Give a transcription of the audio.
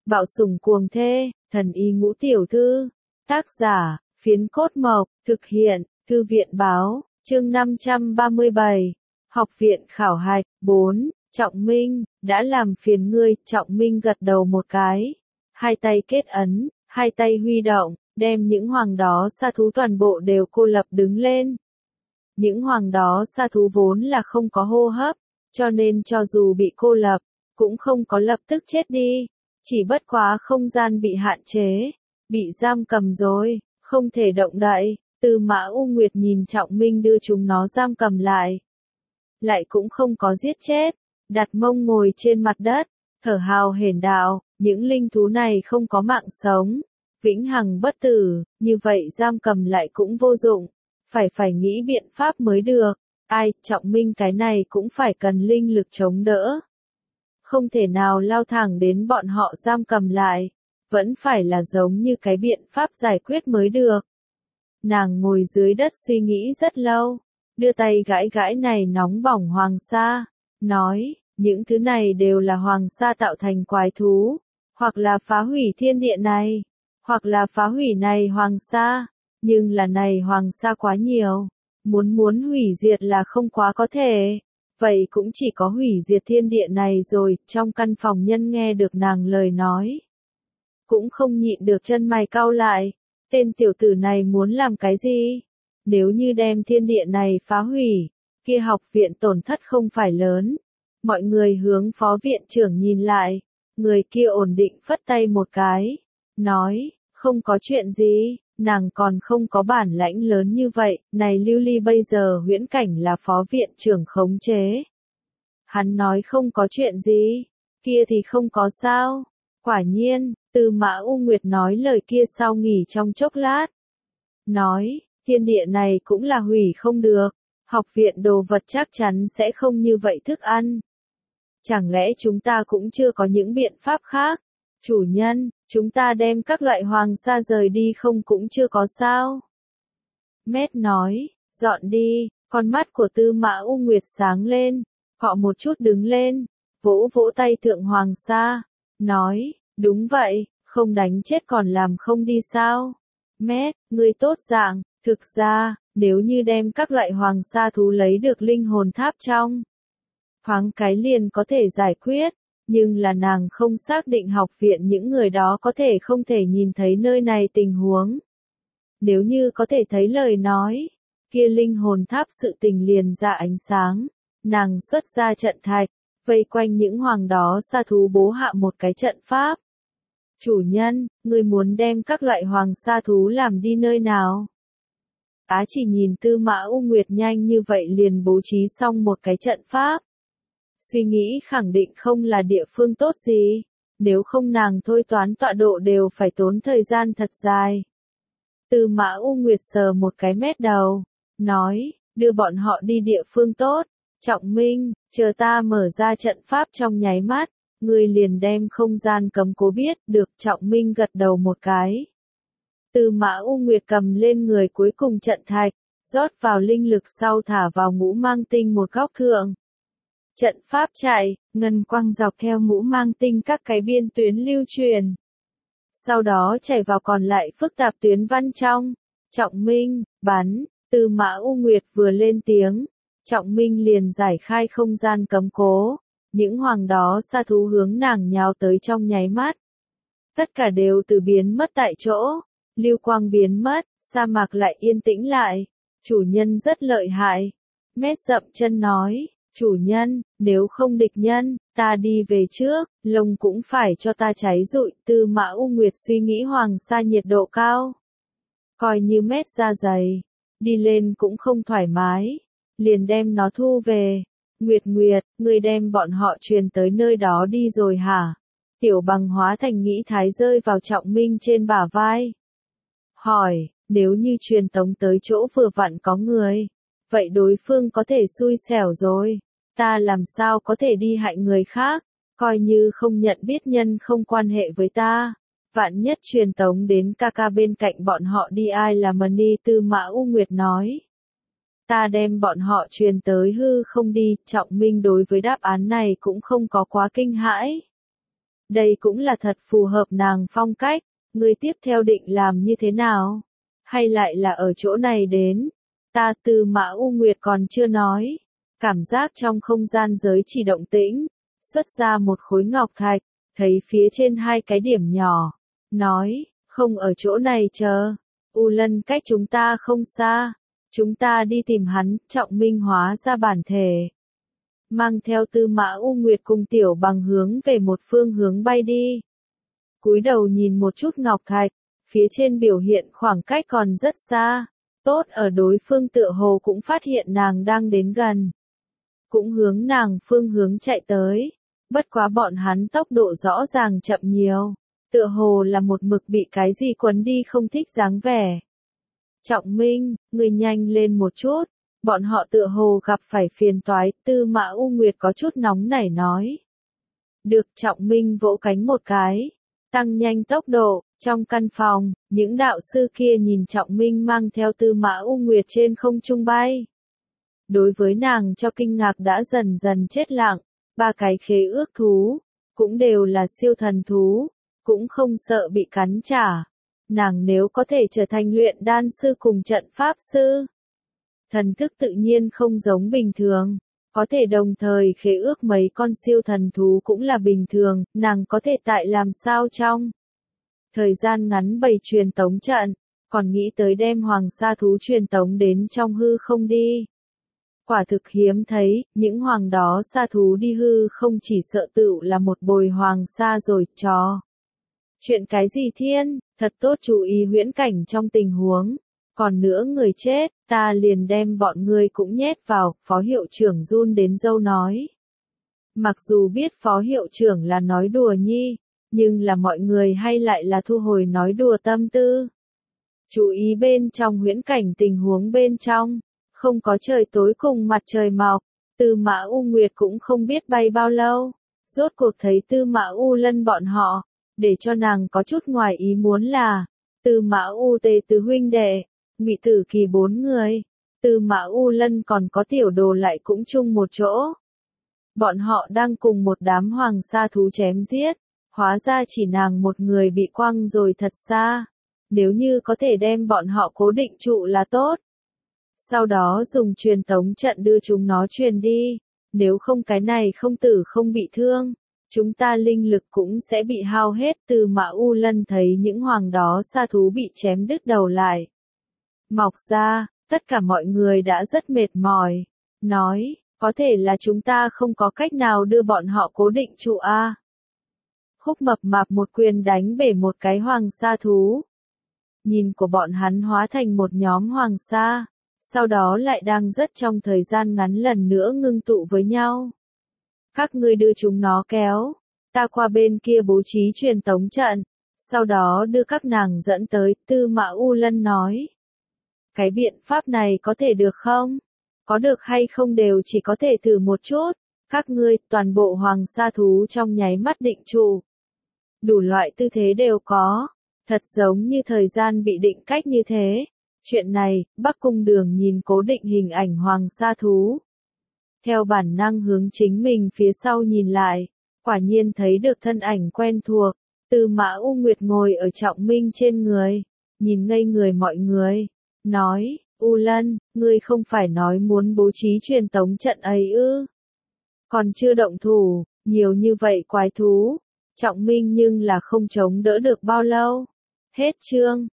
Bạo sủng cuồng thê, thần y ngũ tiểu thư. Tác giả, Phiến Cốt Mộc, thực hiện, Thư viện Báo, chương 537. Học viện khảo hạch, 4, Trọng Minh, đã làm phiền ngươi, Trọng Minh gật đầu một cái. Hai tay kết ấn, hai tay huy động, đem những hoàng đó sa thú toàn bộ đều cô lập đứng lên. Những hoàng đó sa thú vốn là không có hô hấp, cho nên cho dù bị cô lập, cũng không có lập tức chết đi. Chỉ bất quá không gian bị hạn chế, bị giam cầm rồi, không thể động đậy. Tư Mã U Nguyệt nhìn Trọng Minh đưa chúng nó giam cầm lại. Lại cũng không có giết chết, đặt mông ngồi trên mặt đất, thở hào hển đạo, những linh thú này không có mạng sống, vĩnh hằng bất tử, như vậy giam cầm lại cũng vô dụng, phải nghĩ biện pháp mới được. Ai, Trọng Minh cái này cũng phải cần linh lực chống đỡ. Không thể nào lao thẳng đến bọn họ giam cầm lại, vẫn phải là giống như cái biện pháp giải quyết mới được. Nàng ngồi dưới đất suy nghĩ rất lâu, đưa tay gãi gãi này nóng bỏng hoàng sa, nói, những thứ này đều là hoàng sa tạo thành quái thú, hoặc là phá hủy thiên địa này, hoặc là phá hủy này hoàng sa, nhưng là này hoàng sa quá nhiều, muốn hủy diệt là không quá có thể. Vậy cũng chỉ có hủy diệt thiên địa này rồi. Trong căn phòng nhân nghe được nàng lời nói, cũng không nhịn được chân mày cau lại. Tên tiểu tử này muốn làm cái gì? Nếu như đem thiên địa này phá hủy, kia học viện tổn thất không phải lớn. Mọi người hướng phó viện trưởng nhìn lại, người kia ổn định phất tay một cái, nói, không có chuyện gì. Nàng còn không có bản lãnh lớn như vậy, này Lưu Ly bây giờ huyễn cảnh là phó viện trưởng khống chế. Hắn nói không có chuyện gì, kia thì không có sao. Quả nhiên, Tư Mã U Nguyệt nói lời kia sau nghỉ trong chốc lát. Nói, thiên địa này cũng là hủy không được, học viện đồ vật chắc chắn sẽ không như vậy thức ăn. Chẳng lẽ chúng ta cũng chưa có những biện pháp khác? Chủ nhân, chúng ta đem các loại hoàng sa rời đi không cũng chưa có sao. Mét nói, dọn đi, con mắt của Tư Mã U Nguyệt sáng lên, cọ một chút đứng lên, vỗ vỗ tay thượng hoàng sa, nói, đúng vậy, không đánh chết còn làm không đi sao. Mét, ngươi tốt dạng, thực ra, nếu như đem các loại hoàng sa thú lấy được linh hồn tháp trong, thoáng cái liền có thể giải quyết. Nhưng là nàng không xác định học viện những người đó có thể không thể nhìn thấy nơi này tình huống. Nếu như có thể thấy lời nói, kia linh hồn tháp sự tình liền ra ánh sáng, nàng xuất ra trận thạch, vây quanh những hoàng đó sa thú bố hạ một cái trận pháp. Chủ nhân, người muốn đem các loại hoàng sa thú làm đi nơi nào? Á chỉ nhìn Tư Mã U Nguyệt nhanh như vậy liền bố trí xong một cái trận pháp. Suy nghĩ khẳng định không là địa phương tốt gì, nếu không nàng thôi toán tọa độ đều phải tốn thời gian thật dài. Tư Mã U Nguyệt sờ một cái mét đầu, nói, đưa bọn họ đi địa phương tốt. Trọng Minh, chờ ta mở ra trận pháp trong nháy mắt, ngươi liền đem không gian cấm cố biết được. Trọng Minh gật đầu một cái. Tư Mã U Nguyệt cầm lên người cuối cùng trận thạch, rót vào linh lực sau thả vào ngũ mang tinh một góc thượng. Trận pháp chạy, ngân quang dọc theo ngũ mang tinh các cái biên tuyến lưu truyền. Sau đó chảy vào còn lại phức tạp tuyến văn trong. Trọng Minh, bắn, Tư Mã U Nguyệt vừa lên tiếng. Trọng Minh liền giải khai không gian cấm cố. Những hoàng đó sa thú hướng nàng nhào tới trong nháy mắt. Tất cả đều từ biến mất tại chỗ. Lưu quang biến mất, sa mạc lại yên tĩnh lại. Chủ nhân rất lợi hại. Mét dậm chân nói. Chủ nhân, nếu không địch nhân, ta đi về trước, lông cũng phải cho ta cháy rụi. Tư Mã U Nguyệt suy nghĩ hoàng sa nhiệt độ cao. Coi như mét da dày, đi lên cũng không thoải mái, liền đem nó thu về. Nguyệt, ngươi đem bọn họ truyền tới nơi đó đi rồi hả? Tiểu Bằng hóa thành nghĩ thái rơi vào Trọng Minh trên bả vai. Hỏi, nếu như truyền tống tới chỗ vừa vặn có người, vậy đối phương có thể xui xẻo rồi. Ta làm sao có thể đi hại người khác, coi như không nhận biết nhân không quan hệ với ta. Vạn nhất truyền tống đến ca ca bên cạnh bọn họ đi ai là Mani. Tư Mã U Nguyệt nói. Ta đem bọn họ truyền tới hư không đi. Trọng Minh đối với đáp án này cũng không có quá kinh hãi. Đây cũng là thật phù hợp nàng phong cách, ngươi tiếp theo định làm như thế nào? Hay lại là ở chỗ này đến? Ta Tư Mã U Nguyệt còn chưa nói. Cảm giác trong không gian giới chỉ động tĩnh, xuất ra một khối ngọc thạch, thấy phía trên hai cái điểm nhỏ, nói, không ở chỗ này chờ, U Lân cách chúng ta không xa, chúng ta đi tìm hắn. Trọng Minh hóa ra bản thể, mang theo Tư Mã U Nguyệt cùng Tiểu Bằng hướng về một phương hướng bay đi. Cúi đầu nhìn một chút ngọc thạch, phía trên biểu hiện khoảng cách còn rất xa, tốt ở đối phương tựa hồ cũng phát hiện nàng đang đến gần, cũng hướng nàng phương hướng chạy tới. Bất quá bọn hắn tốc độ rõ ràng chậm nhiều, tựa hồ là một mực bị cái gì quấn đi không thích dáng vẻ. Trọng Minh, người nhanh lên một chút, bọn họ tựa hồ gặp phải phiền toái. Tư Mã U Nguyệt có chút nóng nảy nói. Được. Trọng Minh vỗ cánh một cái, tăng nhanh tốc độ. Trong căn phòng, những đạo sư kia nhìn Trọng Minh mang theo Tư Mã U Nguyệt trên không trung bay. Đối với nàng cho kinh ngạc đã dần dần chết lặng. Ba cái khế ước thú, cũng đều là siêu thần thú, cũng không sợ bị cắn trả. Nàng nếu có thể trở thành luyện đan sư cùng trận pháp sư, thần thức tự nhiên không giống bình thường, có thể đồng thời khế ước mấy con siêu thần thú cũng là bình thường. Nàng có thể tại làm sao trong thời gian ngắn bày truyền tống trận, còn nghĩ tới đem hoàng sa thú truyền tống đến trong hư không đi. Quả thực hiếm thấy, những hoàng đó sa thú đi hư không chỉ sợ tựu là một bồi hoàng sa rồi. Chó. Chuyện cái gì thiên, thật tốt chú ý huyễn cảnh trong tình huống. Còn nữa người chết, ta liền đem bọn ngươi cũng nhét vào. Phó hiệu trưởng run đến râu nói. Mặc dù biết phó hiệu trưởng là nói đùa nhi, nhưng là mọi người hay lại là thu hồi nói đùa tâm tư. Chú ý bên trong huyễn cảnh tình huống bên trong. Không có trời tối cùng mặt trời mọc, Tư Mã U Nguyệt cũng không biết bay bao lâu. Rốt cuộc thấy Tư Mã U Lân bọn họ, để cho nàng có chút ngoài ý muốn là, Tư Mã U Tề tứ huynh đệ, Ngụy Tử Kỳ 4 người, Tư Mã U Lân còn có Tiểu Đồ lại cũng chung một chỗ. Bọn họ đang cùng một đám hoàng sa thú chém giết, hóa ra chỉ nàng một người bị quăng rồi thật xa. Nếu như có thể đem bọn họ cố định trụ là tốt. Sau đó dùng truyền tống trận đưa chúng nó truyền đi, nếu không cái này không tử không bị thương, chúng ta linh lực cũng sẽ bị hao hết. Tư Mã U Lân thấy những hoàng đó sa thú bị chém đứt đầu lại mọc ra, tất cả mọi người đã rất mệt mỏi, nói, có thể là chúng ta không có cách nào đưa bọn họ cố định trụ a. Khúc Mập Mạp một quyền đánh bể một cái hoàng sa thú. Nhìn của bọn hắn hóa thành một nhóm hoàng sa. Sau đó lại đang rất trong thời gian ngắn lần nữa ngưng tụ với nhau. Các ngươi đưa chúng nó kéo, ta qua bên kia bố trí truyền tống trận, sau đó đưa các nàng dẫn tới. Tư Mã U Lân nói. Cái biện pháp này có thể được không? Có được hay không đều chỉ có thể thử một chút. Các ngươi, toàn bộ hoàng sa thú trong nháy mắt định trụ. Đủ loại tư thế đều có, thật giống như thời gian bị định cách như thế. Chuyện này, Bắc Cung Đường nhìn cố định hình ảnh hoàng sa thú. Theo bản năng hướng chính mình phía sau nhìn lại, quả nhiên thấy được thân ảnh quen thuộc. Tư Mã U Nguyệt ngồi ở Trọng Minh trên người, nhìn ngây người mọi người, nói, U Lân, ngươi không phải nói muốn bố trí truyền tống trận ấy ư? Còn chưa động thủ, nhiều như vậy quái thú, Trọng Minh nhưng là không chống đỡ được bao lâu. Hết chương.